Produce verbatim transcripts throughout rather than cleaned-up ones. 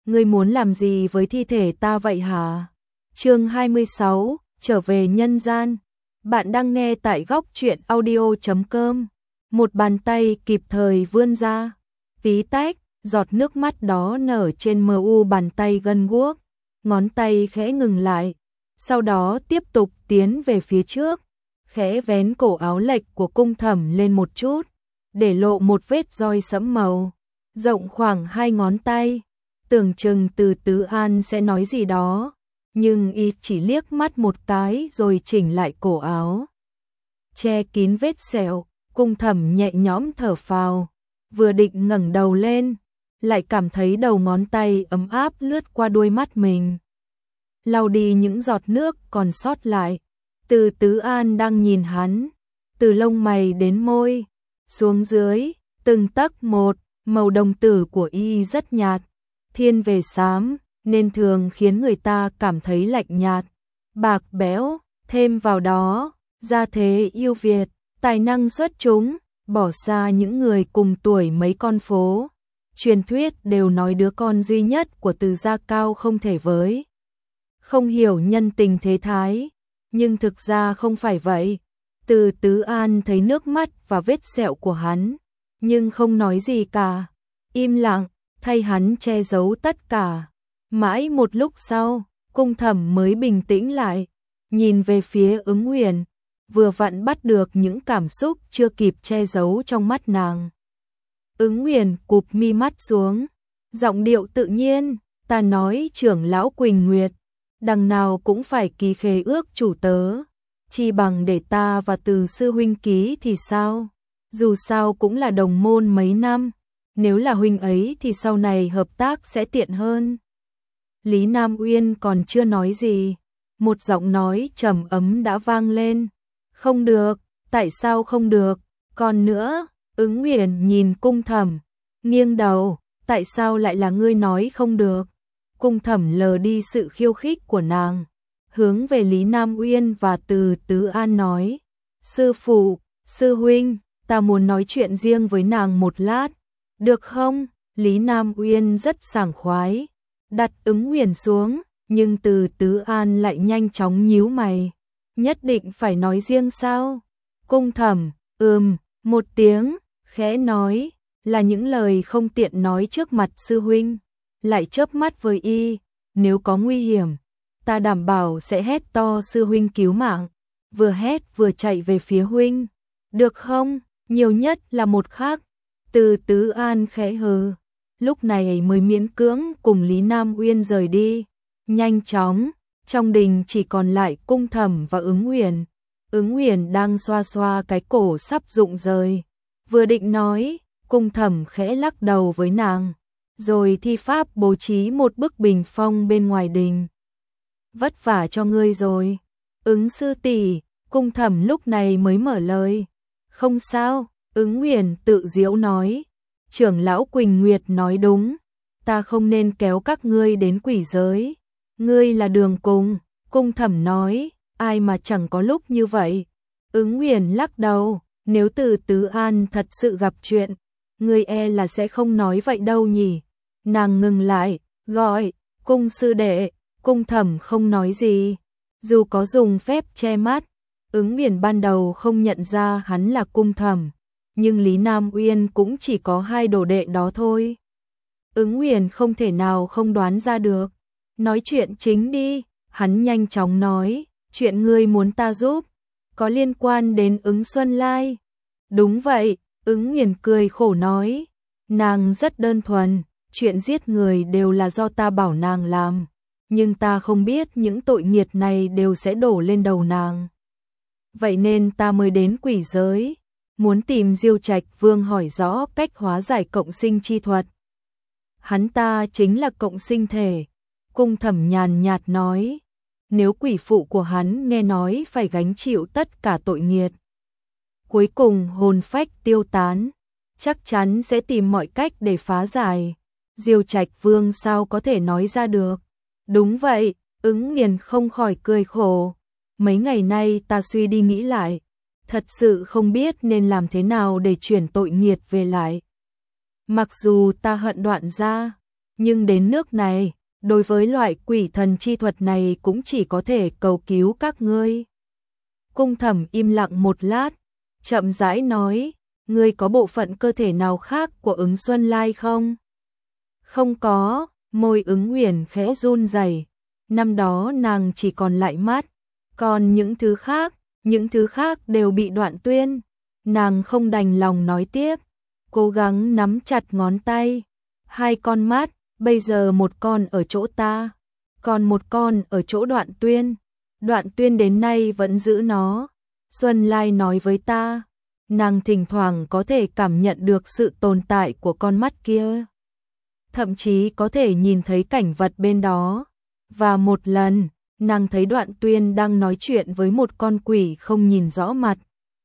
ngươi muốn làm gì với thi thể ta vậy hả? Chương hai mươi sáu, trở về nhân gian. Bạn đang nghe tại góc truyện audio chấm com. Một bàn tay kịp thời vươn ra, tí tách, giọt nước mắt đó nở trên mờ u bàn tay gân guốc, ngón tay khẽ ngừng lại, sau đó tiếp tục tiến về phía trước, khẽ vén cổ áo lệch của Cung Thẩm lên một chút, để lộ một vết roi sẫm màu, rộng khoảng hai ngón tay. Tưởng chừng Từ Tứ An sẽ nói gì đó, nhưng y chỉ liếc mắt một cái rồi chỉnh lại cổ áo, che kín vết sẹo. Cung Thẩm nhẹ nhõm thở phào, vừa định ngẩng đầu lên, lại cảm thấy đầu ngón tay ấm áp lướt qua đuôi mắt mình, lau đi những giọt nước còn sót lại. Từ Tứ An đang nhìn hắn, từ lông mày đến môi, xuống dưới, từng tấc một, màu đồng tử của y rất nhạt, thiên về xám, nên thường khiến người ta cảm thấy lạnh nhạt, bạc bẽo, thêm vào đó, gia thế yêu Việt, tài năng xuất chúng, bỏ xa những người cùng tuổi mấy con phố. Truyền thuyết đều nói đứa con duy nhất của Từ gia cao không thể với, không hiểu nhân tình thế thái, nhưng thực ra không phải vậy. Từ Tứ An thấy nước mắt và vết sẹo của hắn, nhưng không nói gì cả, im lặng, thay hắn che giấu tất cả. Mãi một lúc sau, Cung Thẩm mới bình tĩnh lại, nhìn về phía Ứng Huyền, vừa vặn bắt được những cảm xúc chưa kịp che giấu trong mắt nàng. Ứng Huyền cụp mi mắt xuống, giọng điệu tự nhiên, ta nói trưởng lão Quỳnh Nguyệt, đằng nào cũng phải ký khế ước chủ tớ, chi bằng để ta và Từ sư huynh ký thì sao? Dù sao cũng là đồng môn mấy năm, nếu là huynh ấy thì sau này hợp tác sẽ tiện hơn. Lý Nam Uyên còn chưa nói gì, một giọng nói trầm ấm đã vang lên. Không được, tại sao không được? Còn nữa, Ứng Huyền nhìn Cung Thẩm, nghiêng đầu, tại sao lại là ngươi nói không được? Cung Thẩm lờ đi sự khiêu khích của nàng, hướng về Lý Nam Uyên và Từ Tứ An nói, sư phụ, sư huynh, ta muốn nói chuyện riêng với nàng một lát, được không? Lý Nam Uyên rất sảng khoái, đặt Ứng Huyền xuống, nhưng Từ Tứ An lại nhanh chóng nhíu mày. Nhất định phải nói riêng sao? Cung Thẩm, ừm, một tiếng, khẽ nói, là những lời không tiện nói trước mặt sư huynh, lại chớp mắt với y, nếu có nguy hiểm, ta đảm bảo sẽ hét to sư huynh cứu mạng, vừa hét vừa chạy về phía huynh, được không? Nhiều nhất là một khắc. Từ Tứ An khẽ hừ, lúc này mới miễn cưỡng cùng Lý Nam Uyên rời đi, nhanh chóng. Trong đình chỉ còn lại Cung Thẩm và Ứng Huyền. Ứng Huyền đang xoa xoa cái cổ sắp rụng rời, vừa định nói, Cung Thẩm khẽ lắc đầu với nàng, rồi thi pháp bố trí một bức bình phong bên ngoài đình. Vất vả cho ngươi rồi, Ứng sư tỷ. Cung Thẩm lúc này mới mở lời. Không sao, Ứng Huyền tự giễu nói, trưởng lão Quỳnh Nguyệt nói đúng, ta không nên kéo các ngươi đến quỷ giới. Ngươi là đường cùng, Cung Thẩm nói, ai mà chẳng có lúc như vậy. Ứng Huyền lắc đầu, nếu Từ Tứ An thật sự gặp chuyện, ngươi e là sẽ không nói vậy đâu nhỉ. Nàng ngừng lại, gọi, Cung sư đệ. Cung Thẩm không nói gì, dù có dùng phép che mắt, Ứng Huyền ban đầu không nhận ra hắn là Cung Thẩm, nhưng Lý Nam Uyên cũng chỉ có hai đồ đệ đó thôi. Ứng Huyền không thể nào không đoán ra được. Nói chuyện chính đi, hắn nhanh chóng nói, chuyện ngươi muốn ta giúp, có liên quan đến Ứng Xuân Lai. Đúng vậy, Ứng Huyền cười khổ nói, nàng rất đơn thuần, chuyện giết người đều là do ta bảo nàng làm, nhưng ta không biết những tội nghiệt này đều sẽ đổ lên đầu nàng. Vậy nên ta mới đến quỷ giới, muốn tìm Diêu Trạch Vương hỏi rõ cách hóa giải cộng sinh chi thuật. Hắn ta chính là cộng sinh thể. Cung Thẩm nhàn nhạt nói, nếu quỷ phụ của hắn nghe nói phải gánh chịu tất cả tội nghiệt, cuối cùng hồn phách tiêu tán, chắc chắn sẽ tìm mọi cách để phá giải. Diêu Trạch Vương sao có thể nói ra được? Đúng vậy, Ứng Huyền không khỏi cười khổ. Mấy ngày nay ta suy đi nghĩ lại, thật sự không biết nên làm thế nào để chuyển tội nghiệt về lại. Mặc dù ta hận Đoạn gia, Nhưng đến nước này, đối với loại quỷ thần chi thuật này cũng chỉ có thể cầu cứu các ngươi. Cung Thẩm im lặng một lát, chậm rãi nói, ngươi có bộ phận cơ thể nào khác của Ứng Xuân Lai không? Không có, môi Ứng Huyền khẽ run rẩy. Năm đó nàng chỉ còn lại mắt, còn những thứ khác, những thứ khác đều bị đoạn tuyên. Nàng không đành lòng nói tiếp, cố gắng nắm chặt ngón tay. Hai con mắt, bây giờ một con ở chỗ ta, còn một con ở chỗ Đoạn Tuyên. Đoạn Tuyên đến nay vẫn giữ nó. Xuân Lai nói với ta, nàng thỉnh thoảng có thể cảm nhận được sự tồn tại của con mắt kia. Thậm chí có thể nhìn thấy cảnh vật bên đó. Và một lần, nàng thấy Đoạn Tuyên đang nói chuyện với một con quỷ không nhìn rõ mặt.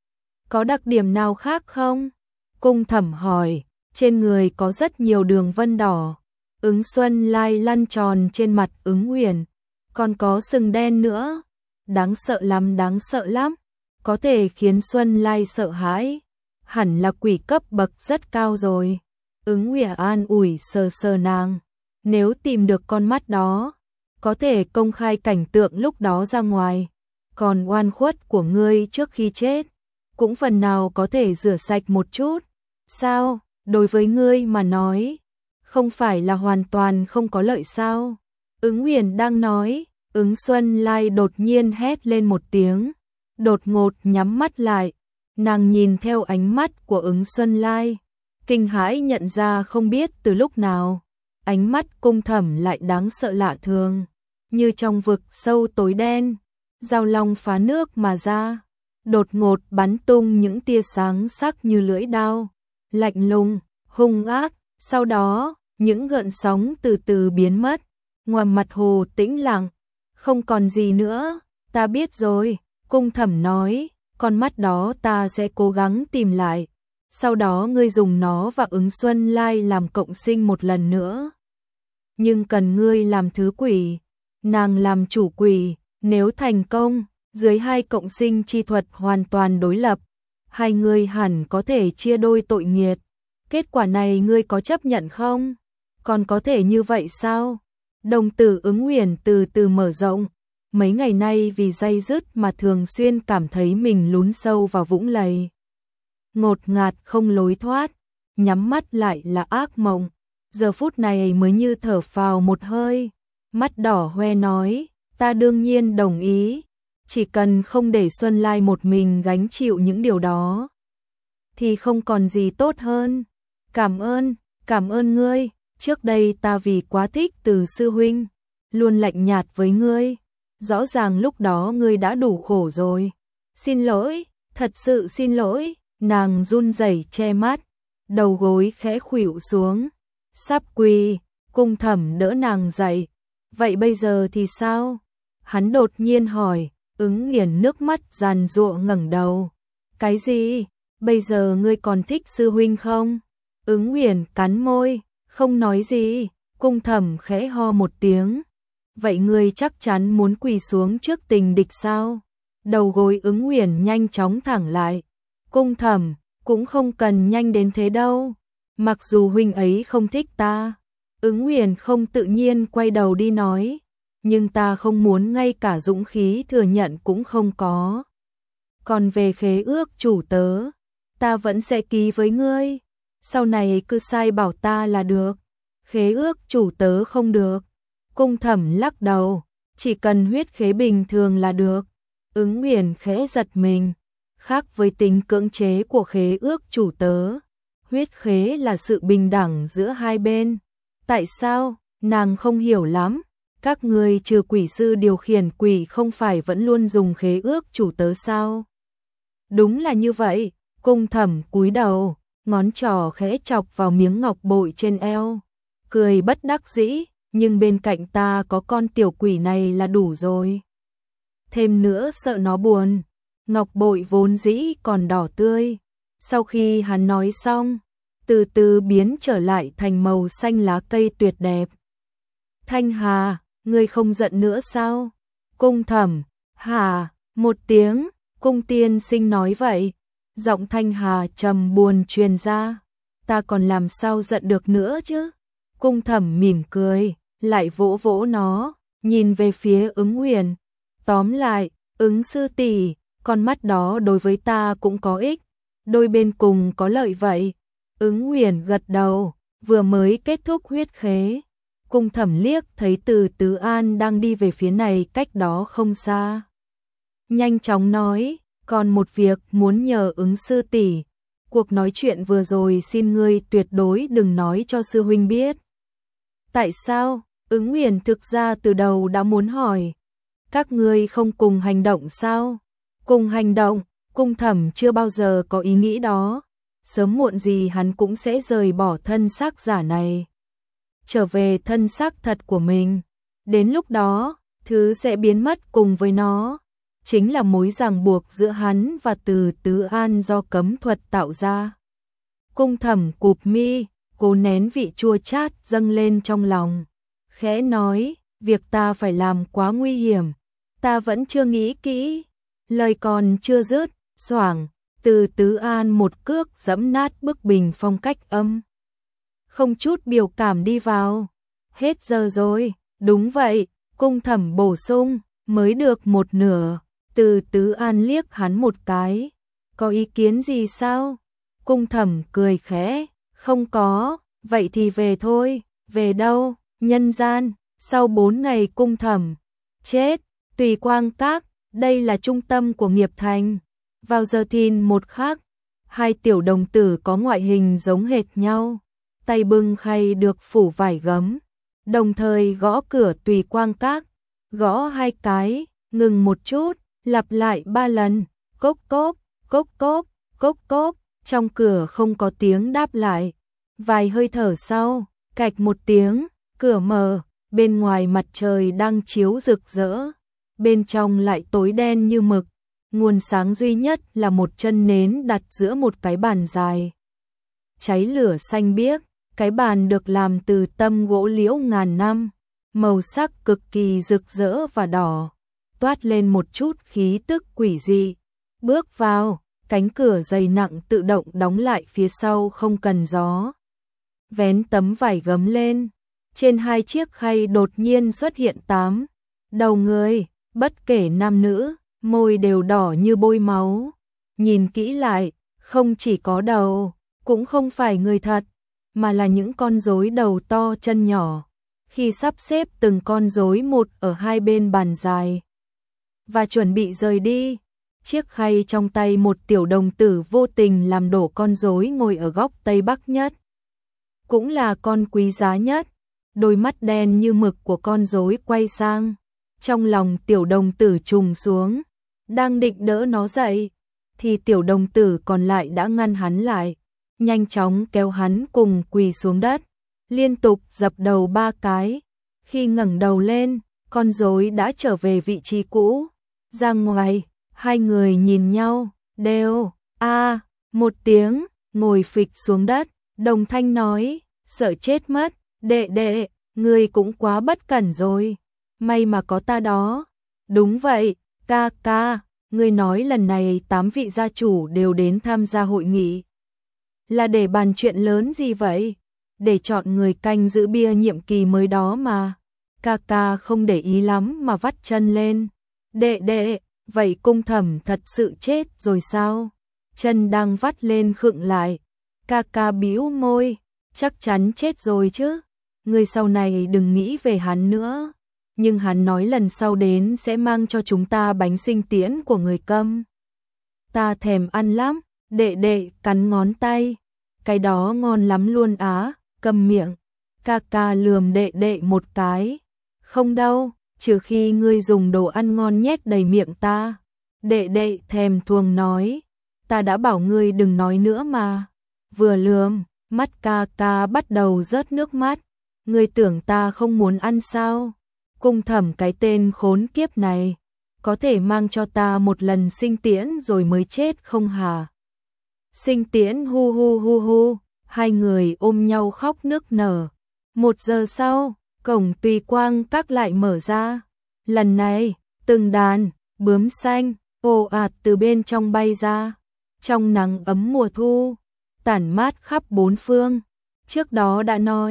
Có đặc điểm nào khác không? Cung Thẩm hỏi, trên người có rất nhiều đường vân đỏ. Ứng Xuân Lai lăn tròn trên mặt Ứng Huyền, còn có sừng đen nữa. Đáng sợ lắm, đáng sợ lắm. Có thể khiến Xuân Lai sợ hãi. Hẳn là quỷ cấp bậc rất cao rồi. Ứng Huyền an ủi sờ sờ nàng. Nếu tìm được con mắt đó, có thể công khai cảnh tượng lúc đó ra ngoài. Còn oan khuất của ngươi trước khi chết, cũng phần nào có thể rửa sạch một chút. Sao, đối với ngươi mà nói, không phải là hoàn toàn không có lợi sao? Ứng Huyền đang nói, Ứng Xuân Lai đột nhiên hét lên một tiếng, đột ngột nhắm mắt lại. Nàng nhìn theo ánh mắt của Ứng Xuân Lai, kinh hãi nhận ra không biết từ lúc nào, ánh mắt Cung Thẩm lại đáng sợ lạ thường, như trong vực sâu tối đen, dao long phá nước mà ra, đột ngột bắn tung những tia sáng sắc như lưỡi dao, lạnh lùng, hung ác. Sau đó, những gợn sóng từ từ biến mất, ngoài mặt hồ tĩnh lặng, không còn gì nữa. Ta biết rồi, Cung Thẩm nói, con mắt đó ta sẽ cố gắng tìm lại. Sau đó ngươi dùng nó và Ứng Xuân Lai làm cộng sinh một lần nữa. Nhưng cần ngươi làm thứ quỷ, nàng làm chủ quỷ. Nếu thành công, dưới hai cộng sinh chi thuật hoàn toàn đối lập, hai người hẳn có thể chia đôi tội nghiệt. Kết quả này ngươi có chấp nhận không? Còn có thể như vậy sao? Đồng tử Ứng Huyền từ từ mở rộng. Mấy ngày nay vì day dứt mà thường xuyên cảm thấy mình lún sâu vào vũng lầy. Ngột ngạt không lối thoát, nhắm mắt lại là ác mộng. Giờ phút này mới như thở phào một hơi. Mắt đỏ hoe nói, ta đương nhiên đồng ý. Chỉ cần không để Xuân Lai một mình gánh chịu những điều đó, thì không còn gì tốt hơn. Cảm ơn, cảm ơn ngươi. Trước đây ta vì quá thích Từ sư huynh, luôn lạnh nhạt với ngươi. Rõ ràng lúc đó ngươi đã đủ khổ rồi. Xin lỗi, thật sự xin lỗi. Nàng run rẩy che mắt, đầu gối khẽ khuỵu xuống, sắp quỳ. Cung Thẩm đỡ nàng dậy. Vậy bây giờ thì sao? Hắn đột nhiên hỏi. Ứng Nghiền nước mắt giàn giụa ngẩng đầu. Cái gì? Bây giờ ngươi còn thích sư huynh không? Ứng Huyền cắn môi, không nói gì. Cung Thẩm khẽ ho một tiếng. Vậy ngươi chắc chắn muốn quỳ xuống trước tình địch sao? Đầu gối Ứng Huyền nhanh chóng thẳng lại. Cung Thẩm, cũng không cần nhanh đến thế đâu. Mặc dù huynh ấy không thích ta. Ứng Huyền không tự nhiên quay đầu đi nói. Nhưng ta không muốn ngay cả dũng khí thừa nhận cũng không có. Còn về khế ước chủ tớ, ta vẫn sẽ ký với ngươi. Sau này cứ sai bảo ta là được. Khế ước chủ tớ không được. Cung Thẩm lắc đầu, chỉ cần huyết khế bình thường là được. Ứng Huyền khẽ giật mình. Khác với tính cưỡng chế của khế ước chủ tớ, huyết khế là sự bình đẳng giữa hai bên. Tại sao? Nàng không hiểu lắm. Các ngươi trừ quỷ sư điều khiển quỷ không phải vẫn luôn dùng khế ước chủ tớ sao? Đúng là như vậy. Cung Thẩm cúi đầu, ngón trỏ khẽ chọc vào miếng ngọc bội trên eo, cười bất đắc dĩ, nhưng bên cạnh ta có con tiểu quỷ này là đủ rồi. Thêm nữa sợ nó buồn. Ngọc bội vốn dĩ còn đỏ tươi, sau khi hắn nói xong, từ từ biến trở lại thành màu xanh lá cây tuyệt đẹp. Thanh Hà, ngươi không giận nữa sao? Cung Thẩm, hà, một tiếng. Cung tiên sinh nói vậy. Giọng Thanh Hà trầm buồn truyền ra. Ta còn làm sao giận được nữa chứ? Cung Thẩm mỉm cười, lại vỗ vỗ nó, nhìn về phía Ứng Huyền. Tóm lại, Ứng sư tỷ, con mắt đó đối với ta cũng có ích, đôi bên cùng có lợi vậy. Ứng Huyền gật đầu, vừa mới kết thúc huyết khế. Cung Thẩm liếc thấy Từ Tứ An đang đi về phía này cách đó không xa. Nhanh chóng nói, còn một việc muốn nhờ Ứng sư tỷ. Cuộc nói chuyện vừa rồi xin ngươi tuyệt đối đừng nói cho sư huynh biết. Tại sao? Ứng Huyền thực ra từ đầu đã muốn hỏi. Các ngươi không cùng hành động sao? Cùng hành động, Cung Thẩm chưa bao giờ có ý nghĩ đó. Sớm muộn gì hắn cũng sẽ rời bỏ thân xác giả này, trở về thân xác thật của mình. Đến lúc đó, thứ sẽ biến mất cùng với nó. Chính là mối ràng buộc giữa hắn và Từ Tứ An do cấm thuật tạo ra. Cung Thẩm cụp mi, cố nén vị chua chát dâng lên trong lòng. Khẽ nói, việc ta phải làm quá nguy hiểm. Ta vẫn chưa nghĩ kỹ. Lời còn chưa dứt, xoảng, Từ Tứ An một cước giẫm nát bức bình phong cách âm. Không chút biểu cảm đi vào. Hết giờ rồi, đúng vậy, Cung Thẩm bổ sung, mới được một nửa. Từ Tứ An liếc hắn một cái. Có ý kiến gì sao? Cung Thẩm cười khẽ, không có, vậy thì về thôi. Về đâu? Nhân gian. Sau bốn ngày Cung Thẩm chết, Tùy Quang Các, đây là trung tâm của nghiệp thành. Vào giờ thìn một khắc, hai tiểu đồng tử có ngoại hình giống hệt nhau, tay bưng khay được phủ vải gấm, đồng thời gõ cửa Tùy Quang Các, gõ hai cái, ngừng một chút, lặp lại ba lần, cốc cốp, cốc cốp, cốc cốp, trong cửa không có tiếng đáp lại. Vài hơi thở sau, cạch một tiếng, cửa mở, bên ngoài mặt trời đang chiếu rực rỡ, bên trong lại tối đen như mực. Nguồn sáng duy nhất là một chân nến đặt giữa một cái bàn dài. Cháy lửa xanh biếc, cái bàn được làm từ tăm gỗ liễu ngàn năm, màu sắc cực kỳ rực rỡ và đỏ, toát lên một chút khí tức quỷ dị. Bước vào, cánh cửa dày nặng tự động đóng lại phía sau không cần gió. Vén tấm vải gấm lên, trên hai chiếc khay đột nhiên xuất hiện tám đầu người, bất kể nam nữ, môi đều đỏ như bôi máu. Nhìn kỹ lại, không chỉ có đầu, cũng không phải người thật, mà là những con rối đầu to chân nhỏ. Khi sắp xếp từng con rối một ở hai bên bàn dài và chuẩn bị rời đi, chiếc khay trong tay một tiểu đồng tử vô tình làm đổ con rối ngồi ở góc tây bắc nhất, cũng là con quý giá nhất. Đôi mắt đen như mực của con rối quay sang, trong lòng tiểu đồng tử trùng xuống, đang định đỡ nó dậy, thì tiểu đồng tử còn lại đã ngăn hắn lại, nhanh chóng kéo hắn cùng quỳ xuống đất, liên tục dập đầu ba cái. Khi ngẩng đầu lên, con rối đã trở về vị trí cũ. Ra ngoài, hai người nhìn nhau, đều a một tiếng, ngồi phịch xuống đất. Đồng thanh nói, sợ chết mất, đệ đệ, ngươi cũng quá bất cẩn rồi, may mà có ta đó. Đúng vậy, ca ca, ngươi nói lần này tám vị gia chủ đều đến tham gia hội nghị, là để bàn chuyện lớn gì vậy? Để chọn người canh giữ bia nhiệm kỳ mới đó mà. Ca ca không để ý lắm mà vắt chân lên. Đệ đệ, vậy Cung Thẩm thật sự chết rồi sao? Chân đang vắt lên khựng lại. Ca ca bĩu môi, chắc chắn chết rồi chứ. Người sau này đừng nghĩ về hắn nữa. Nhưng hắn nói lần sau đến sẽ mang cho chúng ta bánh sinh tiễn của người câm. Ta thèm ăn lắm. Đệ đệ cắn ngón tay. Cái đó ngon lắm luôn á, cầm miệng. Ca ca lườm đệ đệ một cái. Không đâu, trừ khi ngươi dùng đồ ăn ngon nhét đầy miệng ta. Đệ đệ thèm thuồng nói. Ta đã bảo ngươi đừng nói nữa mà. Vừa lườm, mắt ca ca bắt đầu rớt nước mắt. Ngươi tưởng ta không muốn ăn sao? Cung Thẩm cái tên khốn kiếp này, có thể mang cho ta một lần sinh tiễn rồi mới chết không hả? Sinh tiễn hu hu hu hu, hai người ôm nhau khóc nức nở. Một giờ sau, cổng Tùy Quang Các lại mở ra. Lần này, từng đàn bướm xanh ồ ạt từ bên trong bay ra, trong nắng ấm mùa thu, tản mát khắp bốn phương. Trước đó đã nói,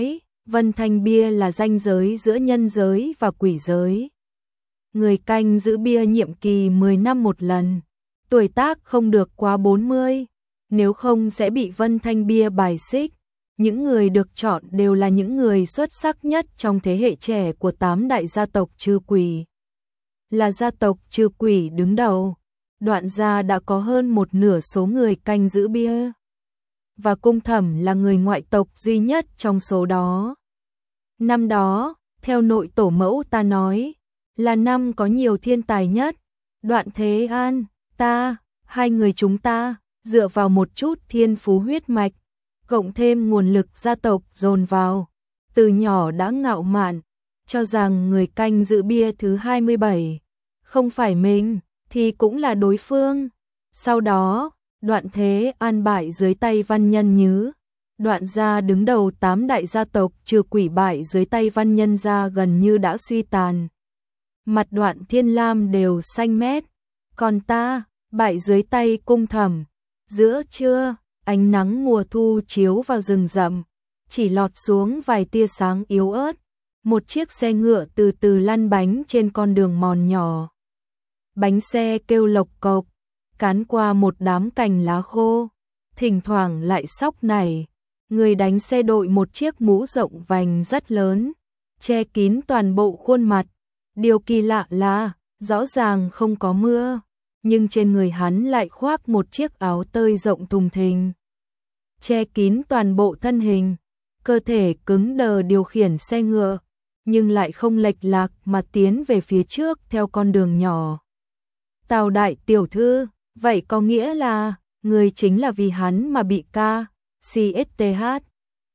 Vân Thanh bia là ranh giới giữa nhân giới và quỷ giới. Người canh giữ bia nhiệm kỳ mười năm một lần, tuổi tác không được quá bốn mươi, nếu không sẽ bị Vân Thanh bia bài xích. Những người được chọn đều là những người xuất sắc nhất trong thế hệ trẻ của tám đại gia tộc trừ quỷ. Là gia tộc trừ quỷ đứng đầu, Đoạn gia đã có hơn một nửa số người canh giữ bia. Và Cung Thẩm là người ngoại tộc duy nhất trong số đó. Năm đó, theo nội tổ mẫu ta nói, là năm có nhiều thiên tài nhất. Đoạn Thế An, ta, hai người chúng ta, dựa vào một chút thiên phú huyết mạch, cộng thêm nguồn lực gia tộc dồn vào, từ nhỏ đã ngạo mạn, cho rằng người canh giữ bia thứ hai mươi bảy, không phải mình, thì cũng là đối phương. Sau đó, Đoạn Thế An bại dưới tay Văn Nhân Nhứ. Đoạn gia đứng đầu tám đại gia tộc trừ quỷ bại dưới tay Văn Nhân gia gần như đã suy tàn. Mặt Đoạn Thiên Lam đều xanh mét, còn ta, bại dưới tay Cung Thẩm. Giữa trưa, ánh nắng mùa thu chiếu vào rừng rậm, chỉ lọt xuống vài tia sáng yếu ớt. Một chiếc xe ngựa từ từ lăn bánh trên con đường mòn nhỏ. Bánh xe kêu lộc cộc, cán qua một đám cành lá khô, thỉnh thoảng lại sóc nảy. Người đánh xe đội một chiếc mũ rộng vành rất lớn, che kín toàn bộ khuôn mặt. Điều kỳ lạ là, rõ ràng không có mưa, nhưng trên người hắn lại khoác một chiếc áo tơi rộng thùng thình, che kín toàn bộ thân hình, cơ thể cứng đờ điều khiển xe ngựa, nhưng lại không lệch lạc mà tiến về phía trước theo con đường nhỏ. Tào đại tiểu thư, vậy có nghĩa là, người chính là vì hắn mà bị ca, xê ét tê hát.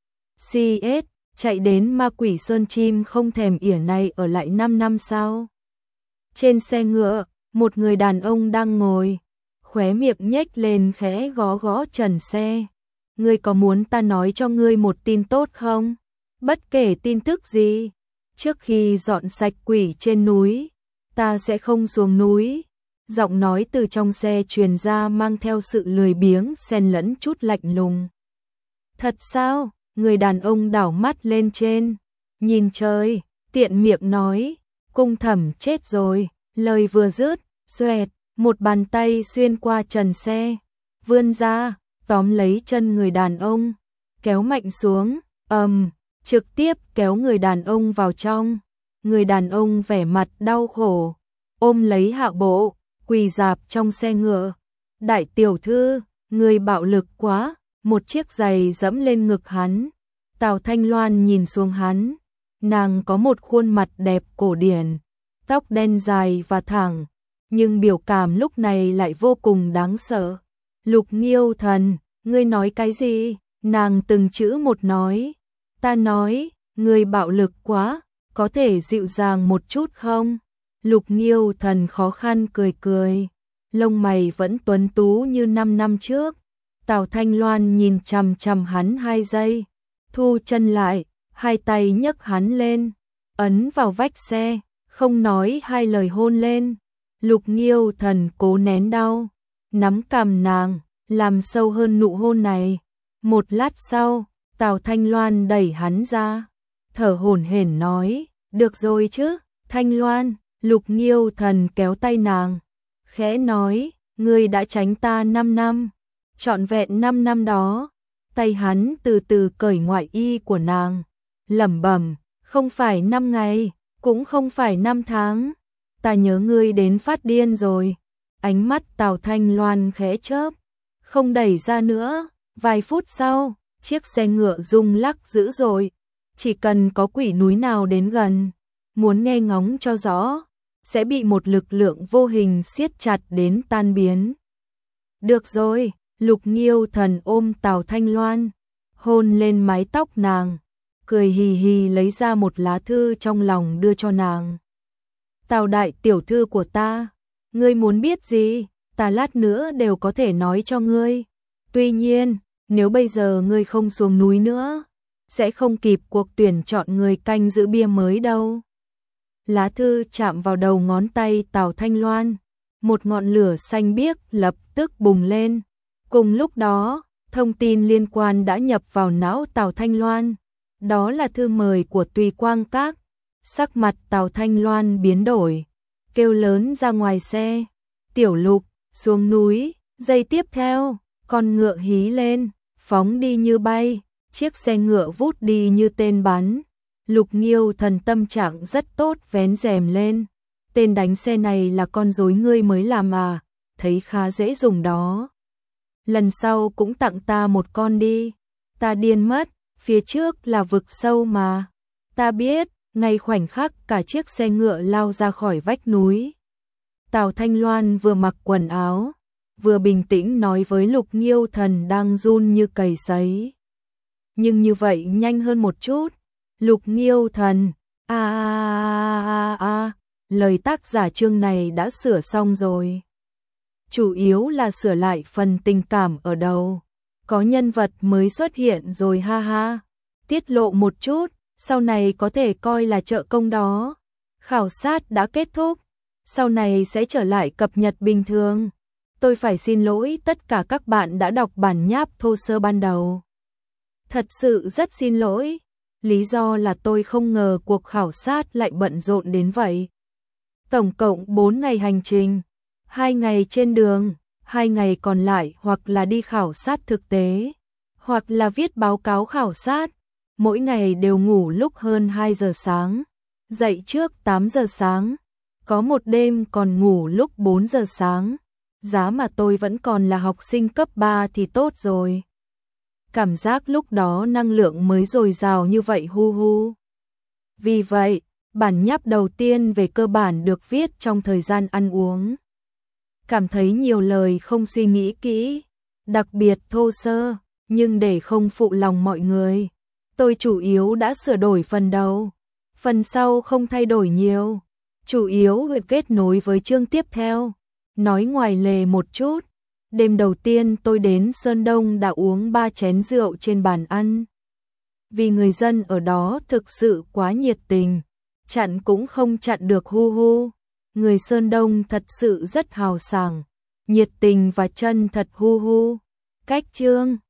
xê ét, chạy đến Ma Quỷ Sơn chim không thèm ỉa này ở lại năm năm sau. Trên xe ngựa, một người đàn ông đang ngồi, khóe miệng nhếch lên khẽ gõ gõ trần xe. Ngươi có muốn ta nói cho ngươi một tin tốt không? Bất kể tin tức gì, trước khi dọn sạch quỷ trên núi, ta sẽ không xuống núi. Giọng nói từ trong xe truyền ra mang theo sự lười biếng xen lẫn chút lạnh lùng. Thật sao? Người đàn ông đảo mắt lên trên, nhìn trời, tiện miệng nói, Cung Thẩm chết rồi. Lời vừa dứt, xoẹt, một bàn tay xuyên qua trần xe, vươn ra, tóm lấy chân người đàn ông, kéo mạnh xuống, ầm, um, trực tiếp kéo người đàn ông vào trong. Người đàn ông vẻ mặt đau khổ, ôm lấy Hạ Bộ, quỳ rạp trong xe ngựa. Đại tiểu thư, người bạo lực quá, một chiếc giày dẫm lên ngực hắn. Tào Thanh Loan nhìn xuống hắn, nàng có một khuôn mặt đẹp cổ điển, tóc đen dài và thẳng, nhưng biểu cảm lúc này lại vô cùng đáng sợ. Lục Nghiêu Thần, ngươi nói cái gì? Nàng từng chữ một nói. Ta nói, ngươi bạo lực quá, có thể dịu dàng một chút không? Lục Nghiêu Thần khó khăn cười cười, lông mày vẫn tuấn tú như năm năm trước. Tào Thanh Loan nhìn chằm chằm hắn hai giây, thu chân lại, hai tay nhấc hắn lên, ấn vào vách xe, không nói hai lời hôn lên. Lục Nghiêu Thần cố nén đau, nắm cằm nàng, làm sâu hơn nụ hôn này. Một lát sau, Tào Thanh Loan đẩy hắn ra, thở hổn hển nói, được rồi chứ, Thanh Loan. Lục Nghiêu Thần kéo tay nàng, khẽ nói, ngươi đã tránh ta năm năm, trọn vẹn năm năm đó. Tay hắn từ từ cởi ngoại y của nàng, lẩm bẩm, không phải năm ngày, cũng không phải năm tháng, ta nhớ ngươi đến phát điên rồi. Ánh mắt Tào Thanh Loan khẽ chớp, không đẩy ra nữa. Vài phút sau, chiếc xe ngựa rung lắc dữ dội, chỉ cần có quỷ núi nào đến gần, muốn nghe ngóng cho rõ, sẽ bị một lực lượng vô hình siết chặt đến tan biến. Được rồi, Lục Nghiêu Thần ôm Tào Thanh Loan, hôn lên mái tóc nàng, cười hì hì lấy ra một lá thư trong lòng đưa cho nàng. Tào đại tiểu thư của ta, ngươi muốn biết gì, ta lát nữa đều có thể nói cho ngươi. Tuy nhiên, nếu bây giờ ngươi không xuống núi nữa, sẽ không kịp cuộc tuyển chọn người canh giữ bia mới đâu. Lá thư chạm vào đầu ngón tay Tào Thanh Loan, một ngọn lửa xanh biếc lập tức bùng lên. Cùng lúc đó, thông tin liên quan đã nhập vào não Tào Thanh Loan. Đó là thư mời của Tùy Quang Các. Sắc mặt Tào Thanh Loan biến đổi, kêu lớn ra ngoài xe. Tiểu Lục, xuống núi. Giây tiếp theo, con ngựa hí lên, phóng đi như bay. Chiếc xe ngựa vút đi như tên bắn. Lục Nghiêu Thần tâm trạng rất tốt, vén rèm lên. Tên đánh xe này là con rối ngươi mới làm à, thấy khá dễ dùng đó. Lần sau cũng tặng ta một con đi. Ta điên mất, phía trước là vực sâu mà. Ta biết. Ngay khoảnh khắc cả chiếc xe ngựa lao ra khỏi vách núi. Tào Thanh Loan vừa mặc quần áo, vừa bình tĩnh nói với Lục Nghiêu Thần đang run như cầy sấy. Nhưng như vậy nhanh hơn một chút. Lục Nghiêu Thần, a a a a, lời tác giả chương này đã sửa xong rồi. Chủ yếu là sửa lại phần tình cảm ở đầu. Có nhân vật mới xuất hiện rồi ha ha. Tiết lộ một chút. Sau này có thể coi là trợ công đó. Khảo sát đã kết thúc, sau này sẽ trở lại cập nhật bình thường. Tôi phải xin lỗi tất cả các bạn đã đọc bản nháp thô sơ ban đầu. Thật sự rất xin lỗi, lý do là tôi không ngờ cuộc khảo sát lại bận rộn đến vậy. Tổng cộng bốn ngày hành trình, hai ngày trên đường, hai ngày còn lại hoặc là đi khảo sát thực tế, hoặc là viết báo cáo khảo sát. Mỗi ngày đều ngủ lúc hơn hai giờ sáng, dậy trước tám giờ sáng, có một đêm còn ngủ lúc bốn giờ sáng. Giá mà tôi vẫn còn là học sinh cấp ba thì tốt rồi. Cảm giác lúc đó năng lượng mới dồi dào như vậy hu hu. Vì vậy, bản nháp đầu tiên về cơ bản được viết trong thời gian ăn uống. Cảm thấy nhiều lời không suy nghĩ kỹ, đặc biệt thô sơ, nhưng để không phụ lòng mọi người. Tôi chủ yếu đã sửa đổi phần đầu, phần sau không thay đổi nhiều, chủ yếu được kết nối với chương tiếp theo. Nói ngoài lề một chút, đêm đầu tiên tôi đến Sơn Đông đã uống ba chén rượu trên bàn ăn. Vì người dân ở đó thực sự quá nhiệt tình, chặn cũng không chặn được hu hu. Người Sơn Đông thật sự rất hào sảng, nhiệt tình và chân thật hu hu. Cách chương